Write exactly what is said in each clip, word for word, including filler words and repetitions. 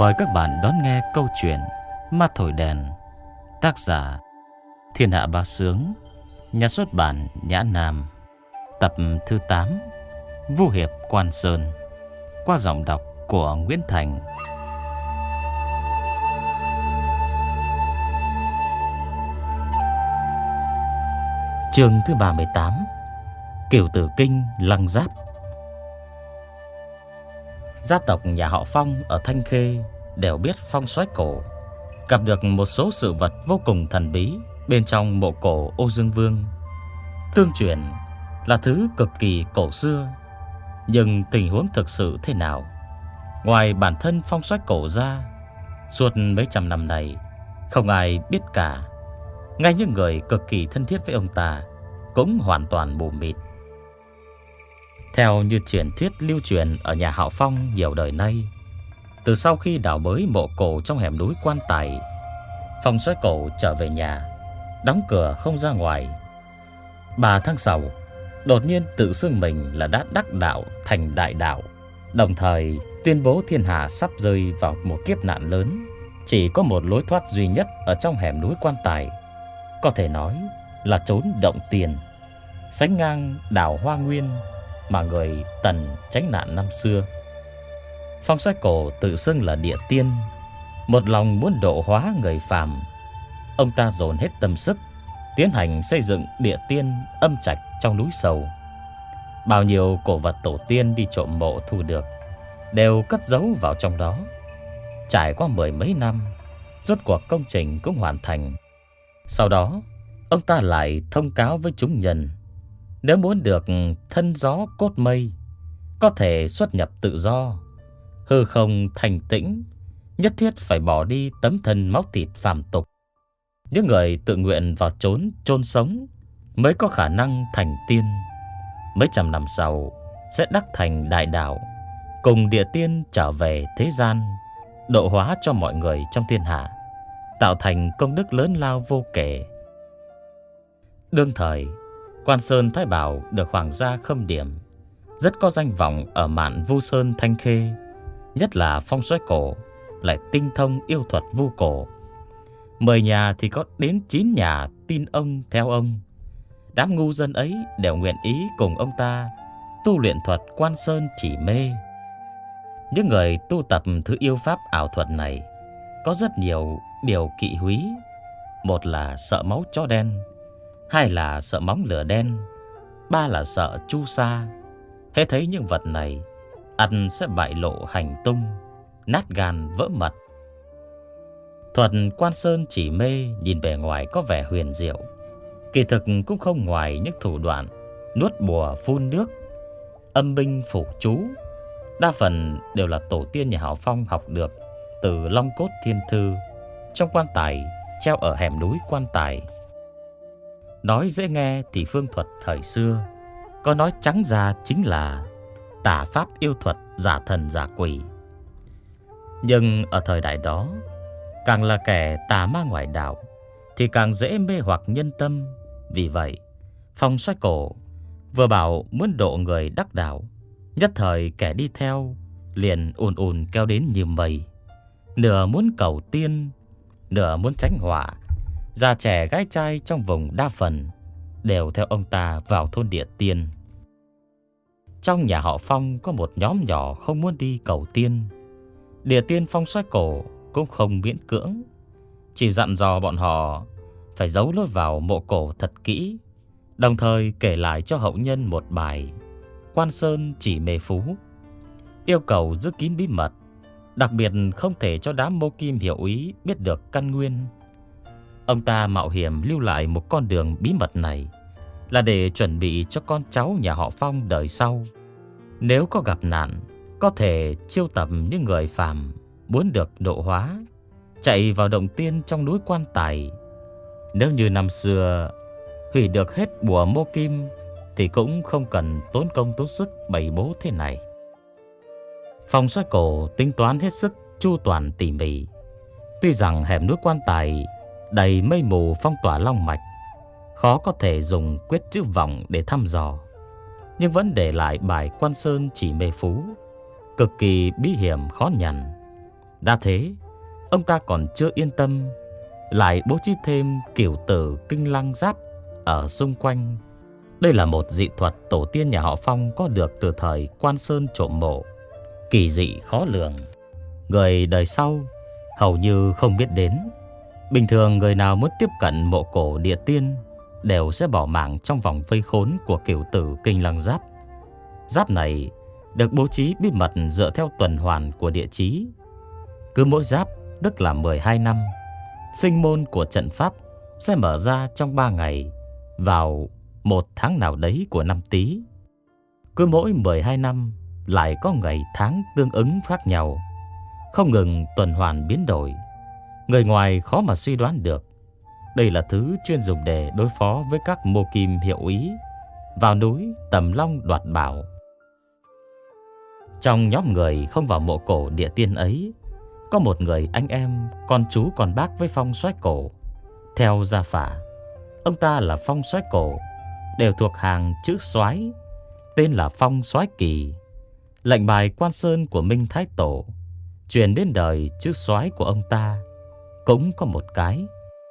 Mời các bạn đón nghe câu chuyện Ma Thổi Đèn. Tác giả Thiên Hạ Bá Sướng, nhà xuất bản Nhã Nam. Tập thứ tám, Vu Hiệp Quan Sơn, qua giọng đọc của Nguyễn Thành. Chương thứ ba mươi tám, Cửu Tử Kinh Lăng Giáp. Gia tộc nhà họ Phong ở Thanh Khê đều biết Phong Soái Cổ gặp được một số sự vật vô cùng thần bí bên trong mộ cổ Ô Dương Vương. Tương truyền là thứ cực kỳ cổ xưa, nhưng tình huống thực sự thế nào, ngoài bản thân Phong Soái Cổ ra, suốt mấy trăm năm này không ai biết cả. Ngay những người cực kỳ thân thiết với ông ta cũng hoàn toàn mù mịt. Theo như truyền thuyết lưu truyền ở nhà họ Phong nhiều đời nay, từ sau khi đào bới mộ cổ trong hẻm núi Quan Tài, Phong Soái Cổ trở về nhà, đóng cửa không ra ngoài. Ba tháng sau, đột nhiên tự xưng mình là đã đắc đạo thành đại đạo, đồng thời tuyên bố thiên hạ sắp rơi vào một kiếp nạn lớn. Chỉ có một lối thoát duy nhất ở trong hẻm núi Quan Tài, có thể nói là trốn động tiền, sánh ngang đảo Hoa Nguyên mà người Tần tránh nạn năm xưa. Phong Soái Cổ tự xưng là địa tiên, một lòng muốn độ hóa người phàm. Ông ta dồn hết tâm sức tiến hành xây dựng địa tiên âm trạch trong núi Sầu. Bao nhiêu cổ vật tổ tiên đi trộm mộ thu được đều cất giấu vào trong đó. Trải qua mười mấy năm, rốt cuộc công trình cũng hoàn thành. Sau đó, ông ta lại thông cáo với chúng nhân, nếu muốn được thân gió cốt mây, có thể xuất nhập tự do, hư không thành tĩnh, nhất thiết phải bỏ đi tấm thân máu thịt phàm tục. Những người tự nguyện vào chốn chôn sống mới có khả năng thành tiên. Mấy trăm năm sau sẽ đắc thành đại đạo, cùng địa tiên trở về thế gian, độ hóa cho mọi người trong thiên hạ, tạo thành công đức lớn lao vô kể. Đương thời, Quan Sơn Thái Bảo được hoàng gia khâm điểm, rất có danh vọng ở mạn Vu Sơn Thanh Khê. Nhất là Phong Soái Cổ lại tinh thông yêu thuật vu cổ. Mười nhà thì có đến chín nhà tin ông theo ông. Đám ngu dân ấy đều nguyện ý cùng ông ta tu luyện thuật Quan Sơn Chỉ Mê. Những người tu tập thứ yêu pháp ảo thuật này có rất nhiều điều kỵ húy. Một là sợ máu chó đen, hai là sợ móng lửa đen, ba là sợ chu sa. Hễ thấy những vật này, ắt sẽ bại lộ hành tung, nát gan vỡ mật. Thuật Quan Sơn Chỉ Mê nhìn bề ngoài có vẻ huyền diệu, kỳ thực cũng không ngoài những thủ đoạn nuốt bùa phun nước, âm binh phủ chú. Đa phần đều là tổ tiên nhà họ Phong học được từ Long Cốt Thiên Thư trong quan tài treo ở hẻm núi Quan Tài. Nói dễ nghe thì phương thuật thời xưa, có nói trắng ra chính là tà pháp yêu thuật giả thần giả quỷ. Nhưng ở thời đại đó, càng là kẻ tà ma ngoại đạo thì càng dễ mê hoặc nhân tâm. Vì vậy, Phong Soái Cổ vừa bảo muốn độ người đắc đạo, nhất thời kẻ đi theo liền ùn ùn kéo đến như mây. Nửa muốn cầu tiên, nửa muốn tránh họa. Già trẻ gái trai trong vùng đa phần đều theo ông ta vào thôn địa tiên. Trong nhà họ Phong có một nhóm nhỏ không muốn đi cầu tiên. Địa tiên Phong Soái Cổ cũng không miễn cưỡng, chỉ dặn dò bọn họ phải giấu lối vào mộ cổ thật kỹ, đồng thời kể lại cho hậu nhân một bài Quan Sơn Chỉ Mê Phú, yêu cầu giữ kín bí mật, đặc biệt không thể cho đám mô kim hiểu ý biết được căn nguyên. Ông ta mạo hiểm lưu lại một con đường bí mật này là để chuẩn bị cho con cháu nhà họ Phong đời sau, nếu có gặp nạn, có thể chiêu tập những người phàm muốn được độ hóa, chạy vào động tiên trong núi Quan Tài. Nếu như năm xưa hủy được hết bùa mô kim thì cũng không cần tốn công tốn sức bày bố thế này. Phong Soái Cổ tính toán hết sức chu toàn tỉ mỉ. Tuy rằng hẻm núi Quan Tài đầy mây mù phong tỏa long mạch, khó có thể dùng quyết chữ vọng để thăm dò, nhưng vẫn để lại bài Quan Sơn Chỉ Mê Phú, cực kỳ bí hiểm khó nhằn. Đã thế, ông ta còn chưa yên tâm, lại bố trí thêm cửu tử kinh lăng giáp ở xung quanh. Đây là một dị thuật tổ tiên nhà họ Phong có được từ thời Quan Sơn trộm mộ, kỳ dị khó lường, người đời sau hầu như không biết đến. Bình thường người nào muốn tiếp cận mộ cổ địa tiên đều sẽ bỏ mạng trong vòng vây khốn của cửu tử kinh lăng giáp. Giáp này được bố trí bí mật dựa theo tuần hoàn của địa chí. Cứ mỗi giáp tức là mười hai năm, sinh môn của trận pháp sẽ mở ra trong ba ngày vào một tháng nào đấy của năm Tý. Cứ mỗi mười hai năm lại có ngày tháng tương ứng khác nhau, không ngừng tuần hoàn biến đổi. Người ngoài khó mà suy đoán được. Đây là thứ chuyên dùng để đối phó với các mô kim hiệu ý vào núi tầm long đoạt bảo. Trong nhóm người không vào mộ cổ địa tiên ấy, có một người anh em, con chú con bác với Phong Soái Cổ. Theo gia phả, ông ta là Phong Soái Cổ, đều thuộc hàng chữ Soái, tên là Phong Soái Kỳ. Lệnh bài Quan Sơn của Minh Thái Tổ truyền đến đời chữ Soái của ông ta cũng có một cái.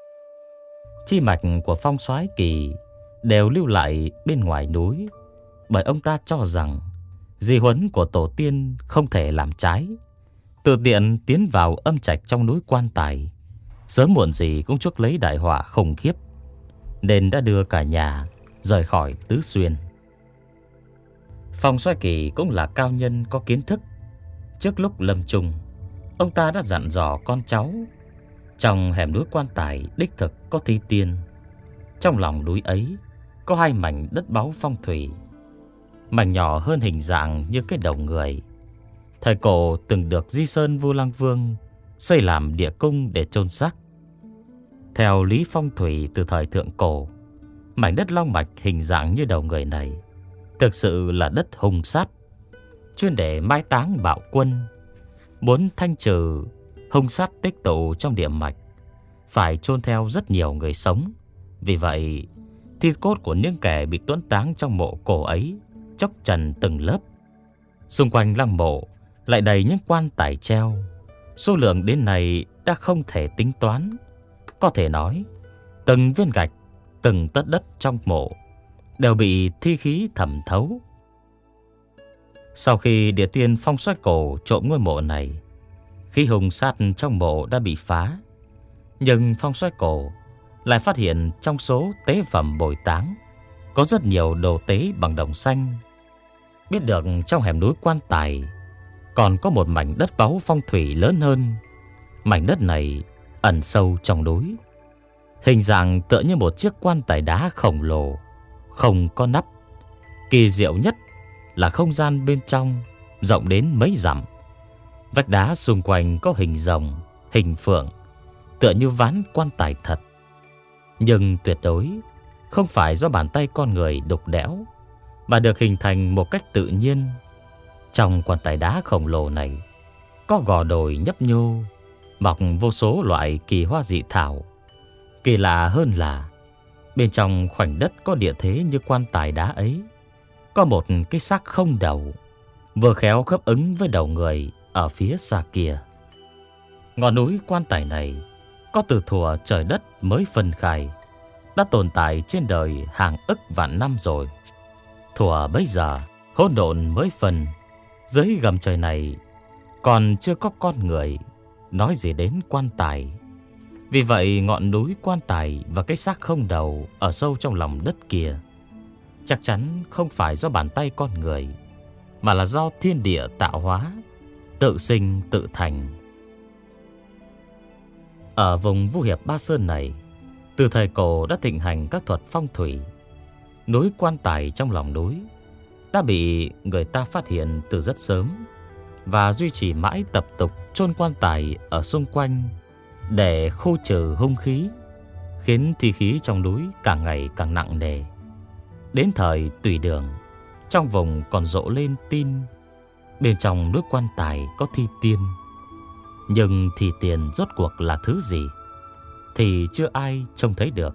Chi mạch của Phong Soái Kỳ đều lưu lại bên ngoài núi, bởi ông ta cho rằng di huấn của tổ tiên không thể làm trái. Tự tiện tiến vào âm trạch trong núi Quan Tài, sớm muộn gì cũng chuốc lấy đại họa khủng khiếp, nên đã đưa cả nhà rời khỏi Tứ Xuyên. Phong Soái Kỳ cũng là cao nhân có kiến thức. Trước lúc lâm chung, ông ta đã dặn dò con cháu, trong hẻm núi Quan Tài đích thực có thi tiên. Trong lòng núi ấy có hai mảnh đất báu phong thủy, mảnh nhỏ hơn hình dạng như cái đầu người. Thời cổ từng được Di Sơn Vu Lăng Vương xây làm địa cung để chôn xác. Theo lý phong thủy từ thời thượng cổ, mảnh đất long mạch hình dạng như đầu người này thực sự là đất hung sát, chuyên để mai táng bạo quân. Muốn thanh trừ hung sát tích tụ trong địa mạch, phải chôn theo rất nhiều người sống. Vì vậy, thi cốt của những kẻ bị tuẫn táng trong mộ cổ ấy chóc trần từng lớp. Xung quanh lăng mộ lại đầy những quan tài treo, số lượng đến này đã không thể tính toán. Có thể nói, từng viên gạch, từng tấc đất trong mộ đều bị thi khí thẩm thấu. Sau khi địa tiên Phong Soái Cổ trộm ngôi mộ này, khí hung sát trong mộ đã bị phá. Nhưng Phong Soái Cổ lại phát hiện trong số tế phẩm bồi táng có rất nhiều đồ tế bằng đồng xanh. Biết được trong hẻm núi Quan Tài còn có một mảnh đất báu phong thủy lớn hơn. Mảnh đất này ẩn sâu trong núi, hình dạng tựa như một chiếc quan tài đá khổng lồ, không có nắp. Kỳ diệu nhất là không gian bên trong rộng đến mấy dặm. Vách đá xung quanh có hình rồng, hình phượng, tựa như ván quan tài thật. Nhưng tuyệt đối không phải do bàn tay con người đục đẽo, mà được hình thành một cách tự nhiên. Trong quan tài đá khổng lồ này có gò đồi nhấp nhô, mọc vô số loại kỳ hoa dị thảo. Kỳ lạ hơn là bên trong khoảnh đất có địa thế như quan tài đá ấy, có một cái xác không đầu, vừa khéo khớp ứng với đầu người ở phía xa kia. Ngọn núi Quan Tài này có từ thuở trời đất mới phân khai, đã tồn tại trên đời hàng ức vạn năm rồi. Thuở bấy giờ hỗn độn mới phân, dưới gầm trời này còn chưa có con người, nói gì đến quan tài. Vì vậy ngọn núi Quan Tài và cái xác không đầu ở sâu trong lòng đất kia chắc chắn không phải do bàn tay con người, mà là do thiên địa tạo hóa, tự sinh tự thành. Ở vùng Vu Hiệp Ba Sơn này, từ thời cổ đã thịnh hành các thuật phong thủy. Núi Quan Tài trong lòng núi đã bị người ta phát hiện từ rất sớm, và duy trì mãi tập tục chôn quan tài ở xung quanh để khu trừ hung khí, khiến thi khí trong núi càng ngày càng nặng nề. Đến thời Tùy Đường, trong vùng còn rộ lên tin bên trong núi Quan Tài có thi tiên. Nhưng thi tiền rốt cuộc là thứ gì thì chưa ai trông thấy được.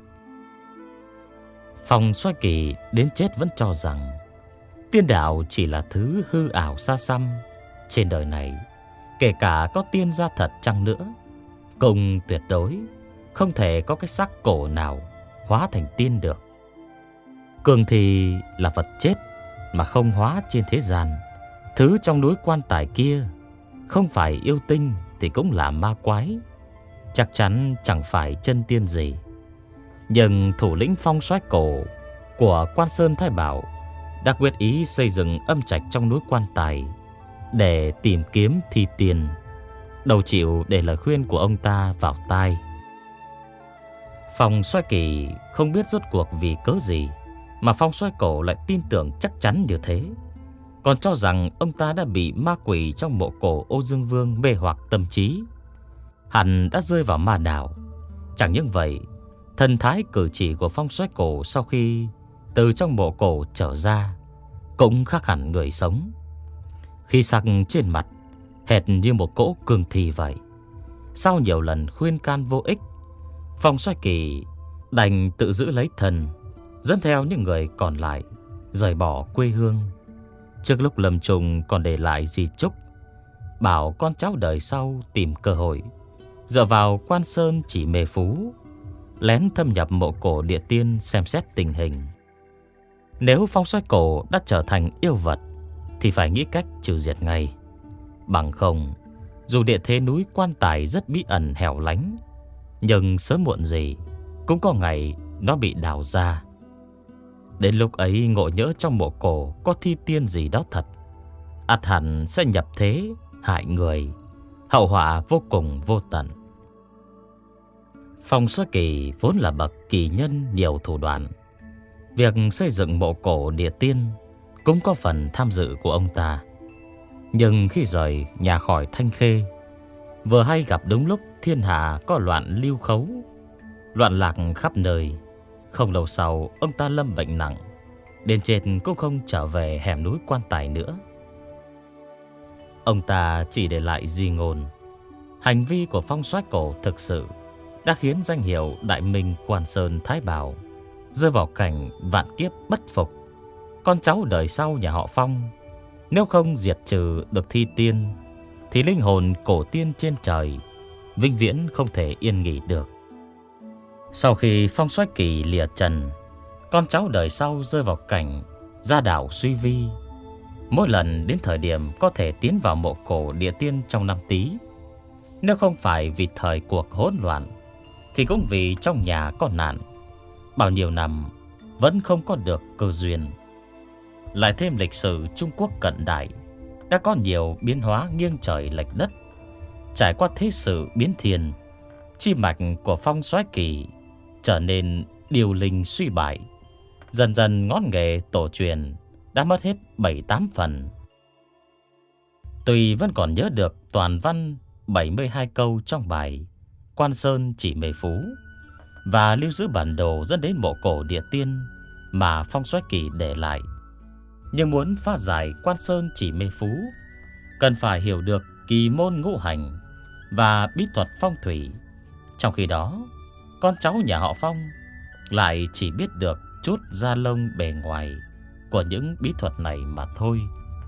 Phong Soái Kỳ đến chết vẫn cho rằng tiên đạo chỉ là thứ hư ảo xa xăm. Trên đời này Kể cả có tiên gia thật chăng nữa, cùng tuyệt đối không thể có cái xác cổ nào hóa thành tiên được. Cương thi là vật chết mà không hóa trên thế gian. Thứ trong núi quan tài kia không phải yêu tinh thì cũng là ma quái, chắc chắn chẳng phải chân tiên gì. Nhưng thủ lĩnh Phong Soái Cổ của Quan Sơn Thái Bảo đã quyết ý xây dựng âm trạch trong núi quan tài để tìm kiếm thi tiên, đâu chịu để lời khuyên của ông ta vào tai. Phong Soái Kỳ không biết rốt cuộc vì cớ gì mà Phong Soái Cổ lại tin tưởng chắc chắn như thế, còn cho rằng ông ta đã bị ma quỷ trong mộ cổ Ô Dương Vương mê hoặc tâm trí, hẳn đã rơi vào ma đảo. Chẳng những vậy, thần thái cử chỉ của Phong Soái Cổ sau khi từ trong mộ cổ trở ra cũng khác hẳn người sống. Khi sắc trên mặt hệt như một cỗ cương thi vậy. Sau nhiều lần khuyên can vô ích, Phong Soái Kỳ đành tự giữ lấy thân, dẫn theo những người còn lại rời bỏ quê hương. Trước lúc lâm chung còn để lại di chúc, bảo con cháu đời sau tìm cơ hội dựa vào Quan Sơn Chỉ Mê Phú, lén thâm nhập mộ cổ địa tiên xem xét tình hình. Nếu Phong Soái Cổ đã trở thành yêu vật thì phải nghĩ cách trừ diệt ngay. Bằng không, dù địa thế núi quan tài rất bí ẩn hẻo lánh, nhưng sớm muộn gì cũng có ngày nó bị đào ra. Đến lúc ấy ngộ nhỡ trong mộ cổ có thi tiên gì đó thật, ắt hẳn sẽ nhập thế hại người, hậu họa vô cùng vô tận. Phong Soái Kỳ vốn là bậc kỳ nhân nhiều thủ đoạn. Việc xây dựng mộ cổ địa tiên cũng có phần tham dự của ông ta. Nhưng khi rời nhà khỏi Thanh Khê, vừa hay gặp đúng lúc thiên hạ có loạn lưu khấu, loạn lạc khắp nơi. Không lâu sau, ông ta lâm bệnh nặng, đến chết cũng không trở về hẻm núi quan tài nữa. Ông ta chỉ để lại di ngôn. Hành vi của Phong Soái Cổ thực sự đã khiến danh hiệu Đại Minh Quan Sơn Thái Bảo rơi vào cảnh vạn kiếp bất phục. Con cháu đời sau nhà họ Phong nếu không diệt trừ được thi tiên thì linh hồn cổ tiên trên trời vĩnh viễn không thể yên nghỉ được. Sau khi Phong Soái Kỳ lìa trần, con cháu đời sau rơi vào cảnh gia đạo suy vi. Mỗi lần đến thời điểm có thể tiến vào mộ cổ địa tiên trong năm Tý, nếu không phải vì thời cuộc hỗn loạn thì cũng vì trong nhà có nạn, bao nhiêu năm vẫn không có được cơ duyên. Lại thêm lịch sử Trung Quốc cận đại đã có nhiều biến hóa nghiêng trời lệch đất. Trải qua thế sự biến thiên, chi mạch của Phong Soái Kỳ trở nên điều linh suy bại. Dần dần ngón nghề tổ truyền đã mất hết bảy tám phần. Tuy vẫn còn nhớ được toàn văn bảy mươi hai câu trong bài Quan Sơn Chỉ Mê Phú và lưu giữ bản đồ dẫn đến mộ cổ địa tiên mà Phong Soái Kỳ để lại, nhưng muốn phá giải Quan Sơn Chỉ Mê Phú cần phải hiểu được kỳ môn ngũ hành và bí thuật phong thủy. Trong khi đó, con cháu nhà họ Phong lại chỉ biết được chút da lông bề ngoài của những bí thuật này mà thôi.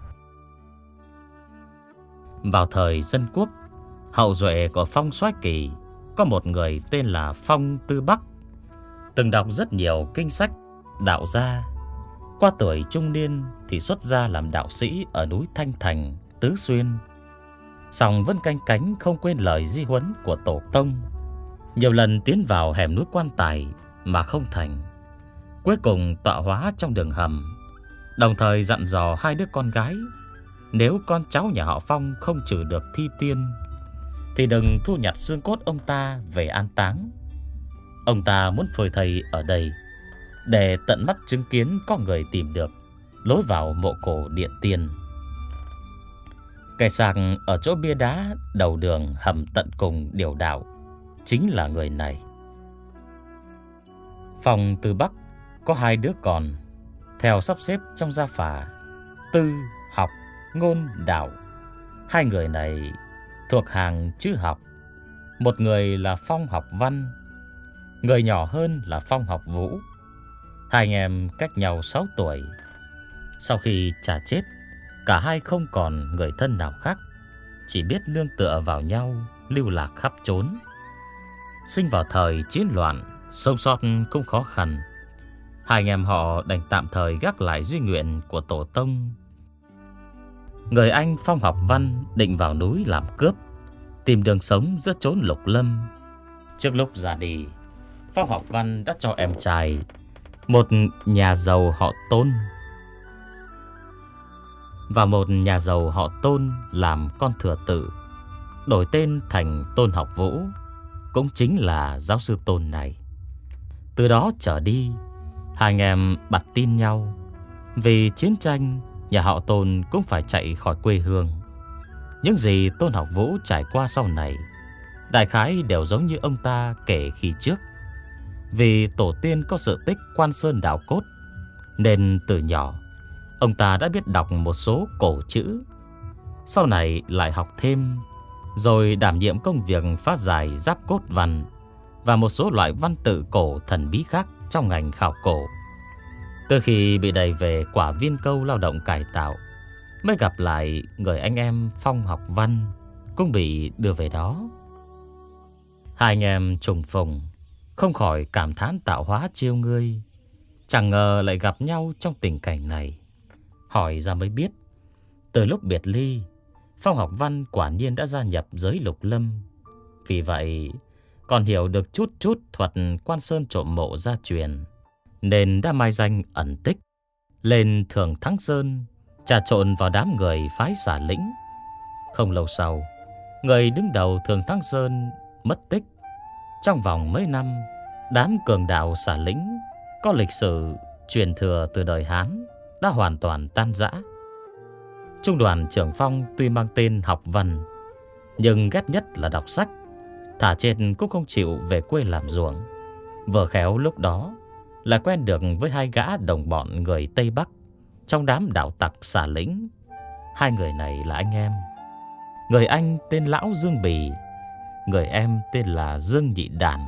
Vào thời Dân Quốc, hậu duệ của Phong Soái Kỳ có một người tên là Phong Tư Bắc, từng đọc rất nhiều kinh sách đạo gia. Qua tuổi trung niên thì xuất gia làm đạo sĩ ở núi Thanh Thành, Tứ Xuyên. Song vẫn canh cánh không quên lời di huấn của tổ tông. Nhiều lần tiến vào hẻm núi quan tài mà không thành, cuối cùng tọa hóa trong đường hầm. Đồng thời dặn dò hai đứa con gái, nếu con cháu nhà họ Phong không trừ được thi tiên thì đừng thu nhặt xương cốt ông ta về an táng. Ông ta muốn phơi thây ở đây để tận mắt chứng kiến có người tìm được lối vào mộ cổ địa tiên. Kẻ sàng ở chỗ bia đá đầu đường hầm tận cùng điều đạo chính là người này. Phong Tư Bắc có hai đứa con, theo sắp xếp trong gia phả Tư, Học, Ngôn, Đạo. Hai người này thuộc hàng chữ Học. Một người là Phong Học Văn, người nhỏ hơn là Phong Học Vũ. Hai anh em cách nhau sáu tuổi. Sau khi cha chết, cả hai không còn người thân nào khác. chỉ biết nương tựa vào nhau, lưu lạc khắp trốn. Sinh vào thời chiến loạn, sống sót cũng khó khăn. Hai anh em họ đành tạm thời gác lại duy nguyện của tổ tông. Người anh Phong học Văn định vào núi làm cướp, tìm đường sống giữa chốn lục lâm. Trước lúc ra đi, Phong học Văn đã cho em trai, một nhà giàu họ Tôn, và một nhà giàu họ Tôn làm con thừa tự, đổi tên thành Tôn Học Vũ, cũng chính là giáo sư Tôn này. Từ đó trở đi, hai anh em bặt tin nhau. Vì chiến tranh, nhà họ Tôn cũng phải chạy khỏi quê hương. Những gì Tôn Học Vũ trải qua sau này, đại khái đều giống như ông ta kể khi trước. Vì tổ tiên có sự tích Quan Sơn Đào Cốt, nên từ nhỏ ông ta đã biết đọc một số cổ chữ. Sau này lại học thêm, rồi đảm nhiệm công việc phá giải giáp cốt văn và một số loại văn tự cổ thần bí khác trong ngành khảo cổ. Từ khi bị đẩy về Quả Viên Câu lao động cải tạo, mới gặp lại người anh em Phong học Văn cũng bị đưa về đó. Hai anh em trùng phùng, không khỏi cảm thán tạo hóa chiêu ngươi. Chẳng ngờ lại gặp nhau trong tình cảnh này. Hỏi ra mới biết, từ lúc biệt ly, Phong học Văn quả nhiên đã gia nhập giới lục lâm. Vì vậy còn hiểu được chút chút thuật Quan Sơn trộm mộ gia truyền, nên đã mai danh ẩn tích, lên Thường Thắng Sơn, trà trộn vào đám người phái Xả Lĩnh. Không lâu sau, người đứng đầu Thường Thắng Sơn mất tích. Trong vòng mấy năm, đám cường đạo Xả Lĩnh có lịch sử truyền thừa từ đời Hán đã hoàn toàn tan rã. Trung đoàn trưởng Phong tuy mang tên học văn, nhưng ghét nhất là đọc sách, thả chết cũng không chịu về quê làm ruộng. Vừa khéo lúc đó là quen được với hai gã đồng bọn người Tây Bắc trong đám đạo tặc Xả Lĩnh. Hai người này là anh em. Người anh tên Lão Dương Bì, người em tên là Dương Nhị Đàn.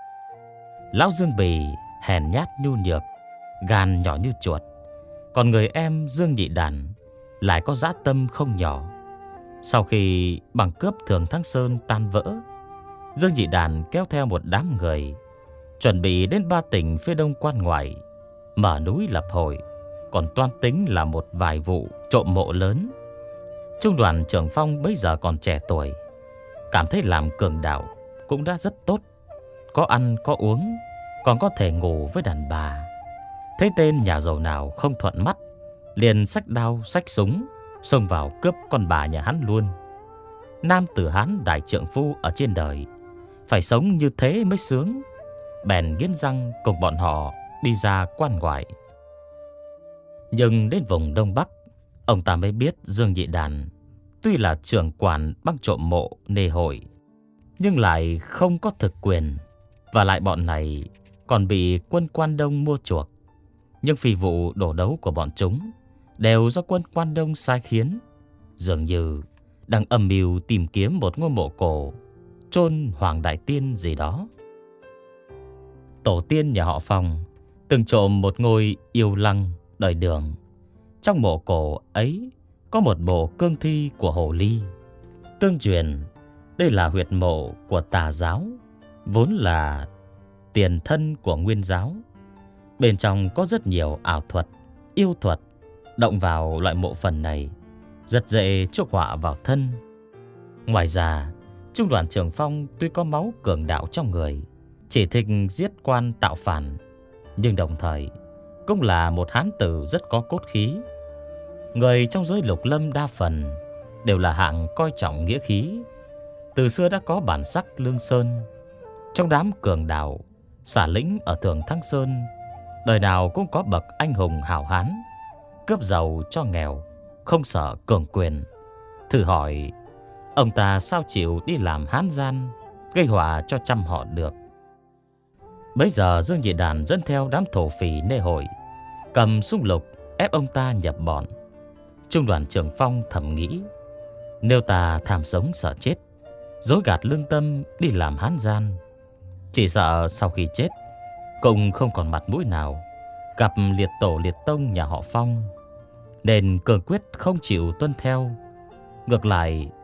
Lão Dương Bì hèn nhát nhu nhược, gan nhỏ như chuột. Còn người em Dương Nhị Đàn lại có dã tâm không nhỏ. Sau khi bằng cướp Thường Thắng Sơn tan vỡ, Dương Nhị Đàn kéo theo một đám người, chuẩn bị đến ba tỉnh phía đông quan ngoại, mở núi lập hội, còn toan tính là một vài vụ trộm mộ lớn. Trung đoàn trưởng Phong bây giờ còn trẻ tuổi, cảm thấy làm cường đạo cũng đã rất tốt, có ăn có uống, còn có thể ngủ với đàn bà. Thấy tên nhà giàu nào không thuận mắt, liền xách đao xách súng xông vào cướp con bà nhà hắn luôn. Nam tử Hán đại trượng phu ở trên đời, phải sống như thế mới sướng. Bèn nghiến răng cùng bọn họ đi ra quan ngoại. Nhưng đến vùng Đông Bắc, ông ta mới biết Dương Nhị Đàn tuy là trưởng quản băng trộm mộ nê hội, nhưng lại không có thực quyền, và lại bọn này còn bị quân Quan Đông mua chuộc. Nhưng phi vụ đổ đấu của bọn chúng đều do quân Quan Đông sai khiến, dường như đang âm mưu tìm kiếm một ngôi mộ cổ chôn Hoàng Đại Tiên gì đó. Tổ tiên nhà họ Phong từng trộm một ngôi yêu lăng đời Đường. Trong mộ cổ ấy có một bộ cương thi của hồ ly. Tương truyền đây là huyệt mộ của Tà giáo, vốn là tiền thân của Nguyên giáo. Bên trong có rất nhiều ảo thuật, yêu thuật. Động vào loại mộ phần này rất dễ chuốc họa vào thân. Ngoài ra, Trung đoàn trưởng Phong tuy có máu cường đạo trong người, chỉ thích giết quan tạo phản, nhưng đồng thời cũng là một hán tử rất có cốt khí. Người trong giới lục lâm đa phần đều là hạng coi trọng nghĩa khí. Từ xưa đã có bản sắc lương sơn. Trong đám cường đạo Xả Lĩnh ở Thường Thắng Sơn, đời nào cũng có bậc anh hùng hảo hán, cướp giàu cho nghèo, không sợ cường quyền. Thử hỏi ông ta sao chịu đi làm hán gian, gây họa cho trăm họ được. Bấy giờ Dương Nhị Đàn dẫn theo đám thổ phỉ nê hội, cầm súng lục ép ông ta nhập bọn. Trung đoàn trưởng Phong thầm nghĩ, nếu ta tham sống sợ chết, dối gạt lương tâm đi làm hán gian, chỉ sợ sau khi chết cũng không còn mặt mũi nào gặp liệt tổ liệt tông nhà họ Phong, nên cường quyết không chịu tuân theo. Ngược lại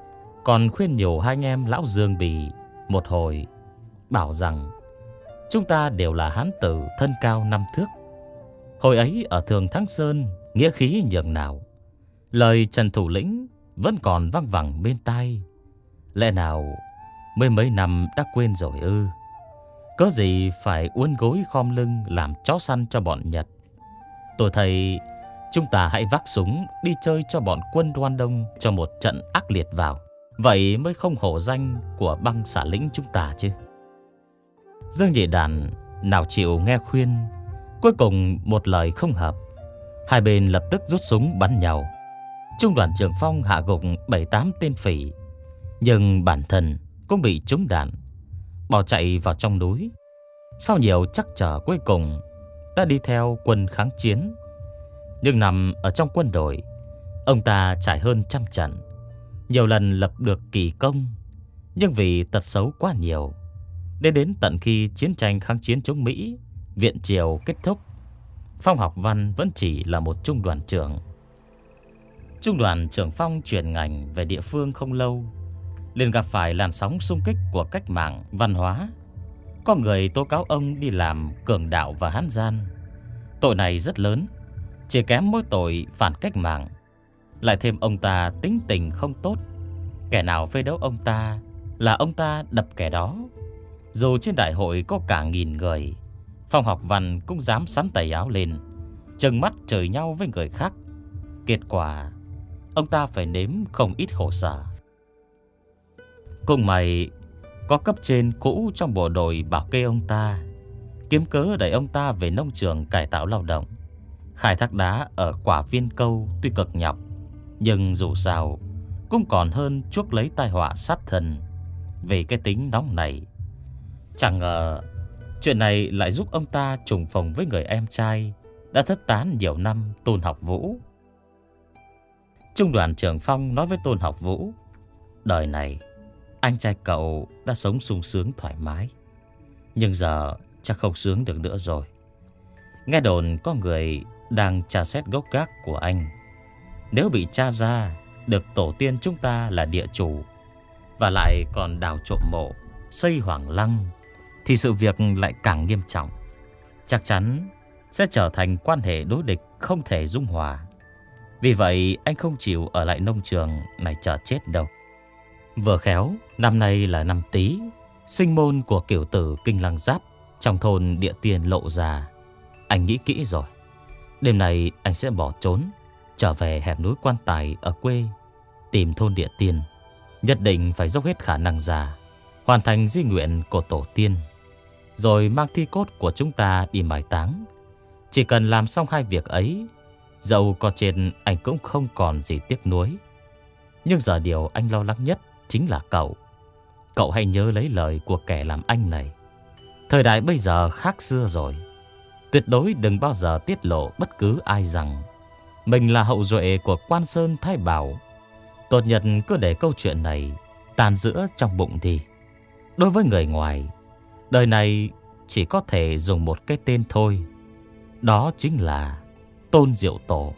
còn khuyên nhủ hai anh em lão Dương Bì một hồi, bảo rằng chúng ta đều là hán tử thân cao năm thước. Hồi ấy ở Thường Thắng Sơn, nghĩa khí nhường nào, lời Trần thủ lĩnh vẫn còn văng vẳng bên tai. Lẽ nào mấy mấy năm đã quên rồi ư? Có gì phải uốn gối khom lưng làm chó săn cho bọn Nhật? Tôi thấy chúng ta hãy vác súng đi chơi cho bọn quân Đoan Đông cho một trận ác liệt vào. Vậy mới không hổ danh của băng xả lĩnh chúng ta chứ. Dương Nhị Đàn nào chịu nghe khuyên. Cuối cùng một lời không hợp, hai bên lập tức rút súng bắn nhau. Trung đoàn Trường Phong hạ gục bảy tám tên phỉ, nhưng bản thân cũng bị trúng đạn, bỏ chạy vào trong núi. Sau nhiều trắc trở, cuối cùng đã đi theo quân kháng chiến. Nhưng nằm ở trong quân đội, ông ta trải hơn trăm trận, nhiều lần lập được kỳ công. Nhưng vì tật xấu quá nhiều, đến đến tận khi chiến tranh kháng chiến chống Mỹ, Viện Triều kết thúc, Phong Học Văn vẫn chỉ là một trung đoàn trưởng. Trung đoàn trưởng Phong chuyển ngành về địa phương không lâu, liền gặp phải làn sóng xung kích của cách mạng văn hóa. Có người tố cáo ông đi làm cường đạo và hán gian. Tội này rất lớn, chỉ kém mỗi tội phản cách mạng. Lại thêm ông ta tính tình không tốt, kẻ nào phê đấu ông ta là ông ta đập kẻ đó. Dù trên đại hội có cả nghìn người, Phong Học Văn cũng dám sắn tay áo lên, trừng mắt chửi nhau với người khác. Kết quả, ông ta phải nếm không ít khổ sở. Cùng mày có cấp trên cũ trong bộ đội bảo kê ông ta, kiếm cớ đẩy ông ta về nông trường cải tạo lao động. Khai thác đá ở Quả Viên Câu tuy cực nhọc, nhưng dù sao cũng còn hơn chuốc lấy tai họa sát thân. Vì cái tính nóng này, chẳng ngờ chuyện này lại giúp ông ta trùng phùng với người em trai đã thất tán nhiều năm, Tôn Học Vũ. Trung đoàn trưởng Phong nói với Tôn Học Vũ, đời này anh trai cậu đã sống sung sướng thoải mái, nhưng giờ chắc không sướng được nữa rồi. Nghe đồn có người đang tra xét gốc gác của anh. Nếu bị tra ra được tổ tiên chúng ta là địa chủ, và lại còn đào trộm mộ, xây hoàng lăng, thì sự việc lại càng nghiêm trọng. Chắc chắn sẽ trở thành quan hệ đối địch không thể dung hòa. Vì vậy anh không chịu ở lại nông trường này chờ chết đâu. Vừa khéo năm nay là năm Tý, sinh môn của cửu tử Kinh Lăng Giáp trong thôn Địa Tiên lộ ra. Anh nghĩ kỹ rồi, đêm nay anh sẽ bỏ trốn, trở về hẻm núi Quan Tài ở quê, tìm thôn Địa Tiên. Nhất định phải dốc hết khả năng ra, hoàn thành di nguyện của tổ tiên, rồi mang thi cốt của chúng ta đi mai táng. Chỉ cần làm xong hai việc ấy, dẫu có trên anh cũng không còn gì tiếc nuối. Nhưng giờ điều anh lo lắng nhất chính là cậu. Cậu hãy nhớ lấy lời của kẻ làm anh này. Thời đại bây giờ khác xưa rồi. Tuyệt đối đừng bao giờ tiết lộ bất cứ ai rằng mình là hậu duệ của Quan Sơn Thái Bảo. Tốt nhất cứ để câu chuyện này tàn giữa trong bụng đi. Đối với người ngoài, đời này chỉ có thể dùng một cái tên thôi, đó chính là Tôn Diệu Tổ.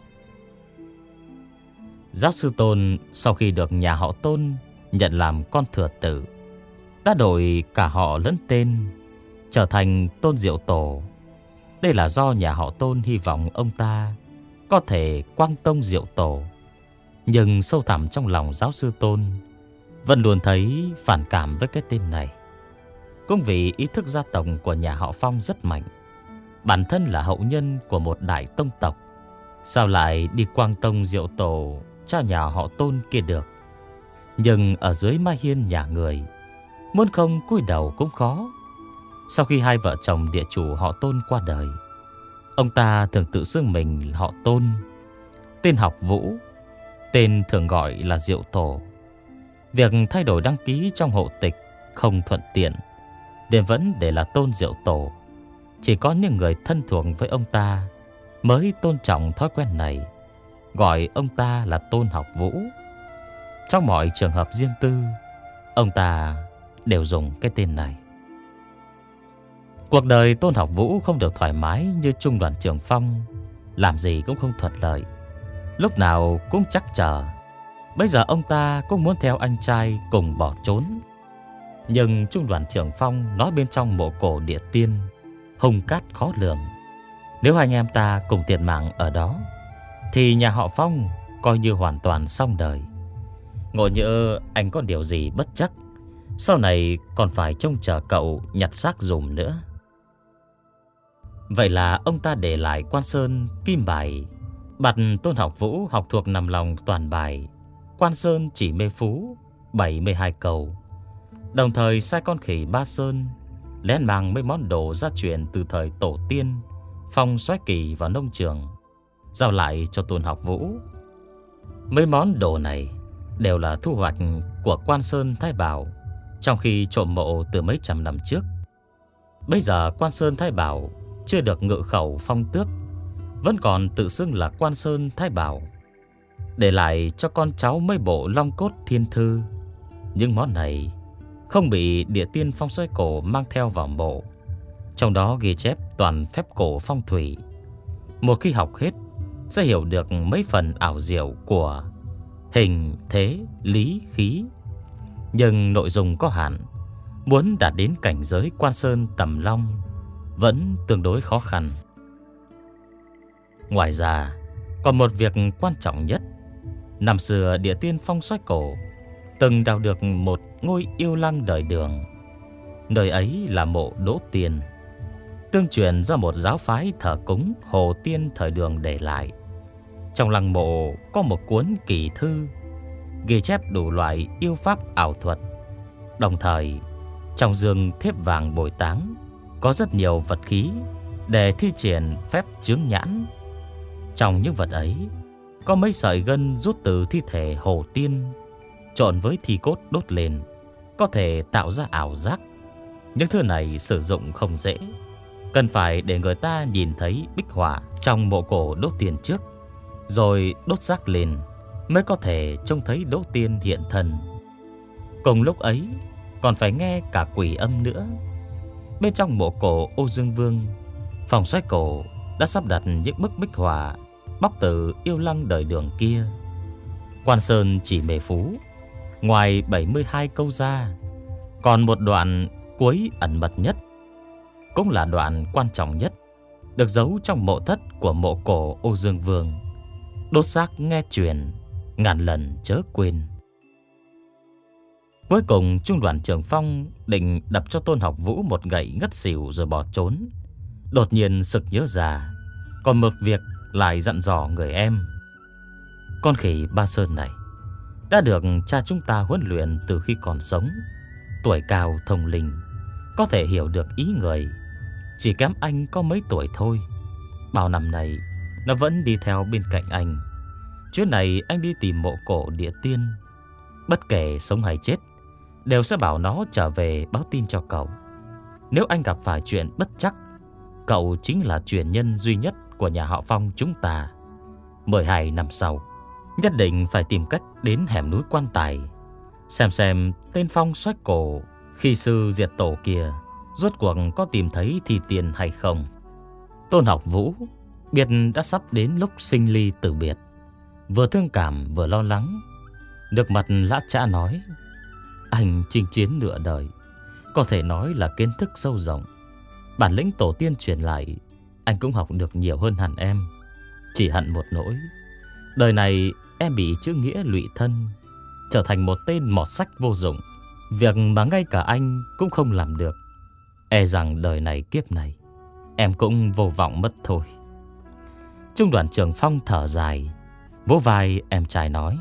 Giáo sư Tôn sau khi được nhà họ Tôn nhận làm con thừa tử, đã đổi cả họ lẫn tên, trở thành Tôn Diệu Tổ. Đây là do nhà họ Tôn hy vọng ông ta có thể quang tông diệu tổ. Nhưng sâu thẳm trong lòng giáo sư Tôn vẫn luôn thấy phản cảm với cái tên này. Cũng vì ý thức gia tộc của nhà họ Phong rất mạnh, bản thân là hậu nhân của một đại tông tộc, sao lại đi quang tông diệu tổ cho nhà họ Tôn kia được. Nhưng ở dưới mái hiên nhà người, muốn không cúi đầu cũng khó. Sau khi hai vợ chồng địa chủ họ Tôn qua đời, ông ta thường tự xưng mình họ Tôn, tên học Vũ, tên thường gọi là Diệu Tổ. Việc thay đổi đăng ký trong hộ tịch không thuận tiện, nên vẫn để là Tôn Diệu Tổ. Chỉ có những người thân thuộc với ông ta mới tôn trọng thói quen này, gọi ông ta là Tôn Học Vũ. Trong mọi trường hợp riêng tư, ông ta đều dùng cái tên này. Cuộc đời Tôn Học Vũ không được thoải mái như trung đoàn trưởng Phong, làm gì cũng không thuận lợi, lúc nào cũng trắc trở. Bây giờ ông ta cũng muốn theo anh trai cùng bỏ trốn. Nhưng Trung đoàn trưởng Phong nói bên trong mộ cổ địa tiên hung cát khó lường. Nếu anh em ta cùng thiệt mạng ở đó thì nhà họ Phong coi như hoàn toàn xong đời. Ngộ nhỡ anh có điều gì bất chắc, sau này còn phải trông chờ cậu nhặt xác dùm nữa. Vậy là ông ta để lại Quan Sơn kim bài, bặt Tôn Học Vũ học thuộc nằm lòng toàn bài Quan Sơn chỉ mê phú bảy mươi hai câu. Đồng thời sai con khỉ Ba Sơn lén mang mấy món đồ gia truyền từ thời tổ tiên Phong Soái Kỳ vào nông trường, giao lại cho Tôn Học Vũ. Mấy món đồ này đều là thu hoạch của Quan Sơn Thái Bảo trong khi trộm mộ từ mấy trăm năm trước. Bây giờ Quan Sơn Thái Bảo chưa được ngự khẩu phong tước, vẫn còn tự xưng là Quan Sơn Thái Bảo, để lại cho con cháu mấy bộ long cốt thiên thư. Những món này không bị địa tiên phong xoay cổ mang theo vào mộ, trong đó ghi chép toàn phép cổ phong thủy. Một khi học hết sẽ hiểu được mấy phần ảo diệu của hình, thế, lý, khí. Nhưng nội dung có hạn, muốn đạt đến cảnh giới Quan Sơn Tầm Long vẫn tương đối khó khăn. Ngoài ra, còn một việc quan trọng nhất. Năm xưa địa tiên phong xoay cổ từng đào được một ngôi yêu lăng đời Đường. Nơi ấy là mộ Đỗ Tiên, tương truyền do một giáo phái thờ cúng Hồ Tiên thời Đường để lại. Trong lăng mộ có một cuốn kỳ thư ghi chép đủ loại yêu pháp ảo thuật. Đồng thời trong giường thép vàng bồi táng có rất nhiều vật khí để thi triển phép chướng nhãn. Trong những vật ấy có mấy sợi gân rút từ thi thể Hồ Tiên, trộn với thi cốt đốt lên, có thể tạo ra ảo giác. Những thứ này sử dụng không dễ, cần phải để người ta nhìn thấy bích họa trong mộ cổ Đỗ Tiên trước, rồi đốt rác lên mới có thể trông thấy Đỗ Tiên hiện thân. Cùng lúc ấy còn phải nghe cả quỷ âm nữa. Bên trong mộ cổ Ô Dương Vương, phòng xoáy cổ đã sắp đặt những bức bích họa bóc từ yêu lăng đời Đường kia. Quan Sơn chỉ mê phú, ngoài bảy mươi hai câu ra, còn một đoạn cuối ẩn mật nhất, cũng là đoạn quan trọng nhất, được giấu trong mộ thất của mộ cổ Ô Dương Vương. Đốt xác nghe truyền, ngàn lần chớ quên. Cuối cùng Trung đoàn trưởng Phong định đập cho Tôn Học Vũ một gậy ngất xỉu rồi bỏ trốn. Đột nhiên sực nhớ ra còn một việc lại dặn dò người em. Con khỉ Ba Sơn này đã được cha chúng ta huấn luyện từ khi còn sống, tuổi cao thông linh, có thể hiểu được ý người. Chỉ kém anh có mấy tuổi thôi. Bao năm này nó vẫn đi theo bên cạnh anh. Chuyến này anh đi tìm mộ cổ địa tiên, bất kể sống hay chết đều sẽ bảo nó trở về báo tin cho cậu. Nếu anh gặp phải chuyện bất trắc, cậu chính là truyền nhân duy nhất của nhà họ Phong chúng ta. mười hai năm sau nhất định phải tìm cách đến hẻm núi Quan Tài, xem xem tên Phong xoách cổ khi sư diệt tổ kia rốt cuộc có tìm thấy thi tiền hay không. Tôn Học Vũ biết đã sắp đến lúc sinh ly tử biệt, vừa thương cảm vừa lo lắng. Nước mặt lã chã nói: anh chinh chiến nửa đời, có thể nói là kiến thức sâu rộng. Bản lĩnh tổ tiên truyền lại anh cũng học được nhiều hơn hẳn em. Chỉ hận một nỗi, đời này em bị chữ nghĩa lụy thân, trở thành một tên mọt sách vô dụng, việc mà ngay cả anh cũng không làm được. E rằng đời này kiếp này em cũng vô vọng mất thôi. Trung đoàn trưởng Phong thở dài, vỗ vai em trai nói: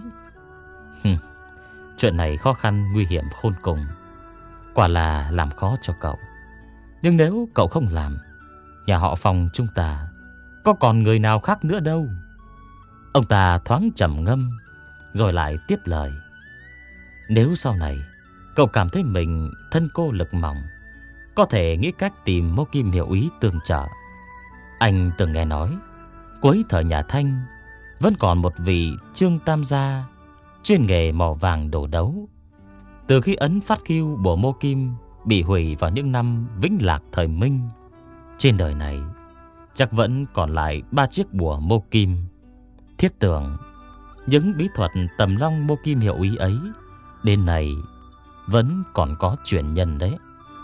chuyện này khó khăn nguy hiểm khôn cùng, quả là làm khó cho cậu. Nhưng nếu cậu không làm, nhà họ Phong chúng ta có còn người nào khác nữa đâu. Ông ta thoáng trầm ngâm rồi lại tiếp lời: nếu sau này cậu cảm thấy mình thân cô lực mỏng, có thể nghĩ cách tìm Mô Kim hiệu úy tương trợ. Anh từng nghe nói cuối thời nhà Thanh vẫn còn một vị Trương Tam Gia chuyên nghề mỏ vàng đổ đấu. Từ khi ấn phát khiêu bổ Mô Kim bị hủy vào những năm vĩnh lạc thời Minh, trên đời này chắc vẫn còn lại ba chiếc bùa Mô Kim. Thiết tưởng những bí thuật tầm long mô kim hiệu ý ấy đến nay vẫn còn có truyền nhân đấy.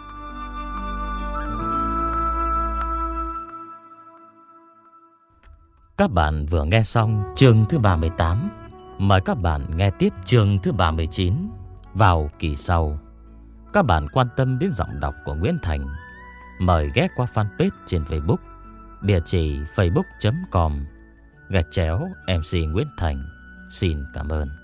Các bạn vừa nghe xong chương thứ ba mươi tám. Mời các bạn nghe tiếp chương thứ ba mươi chín vào kỳ sau. Các bạn quan tâm đến giọng đọc của Nguyễn Thành, mời ghé qua fanpage trên Facebook, địa chỉ facebook chấm com gạch chéo em xê Nguyễn Thành. Xin cảm ơn.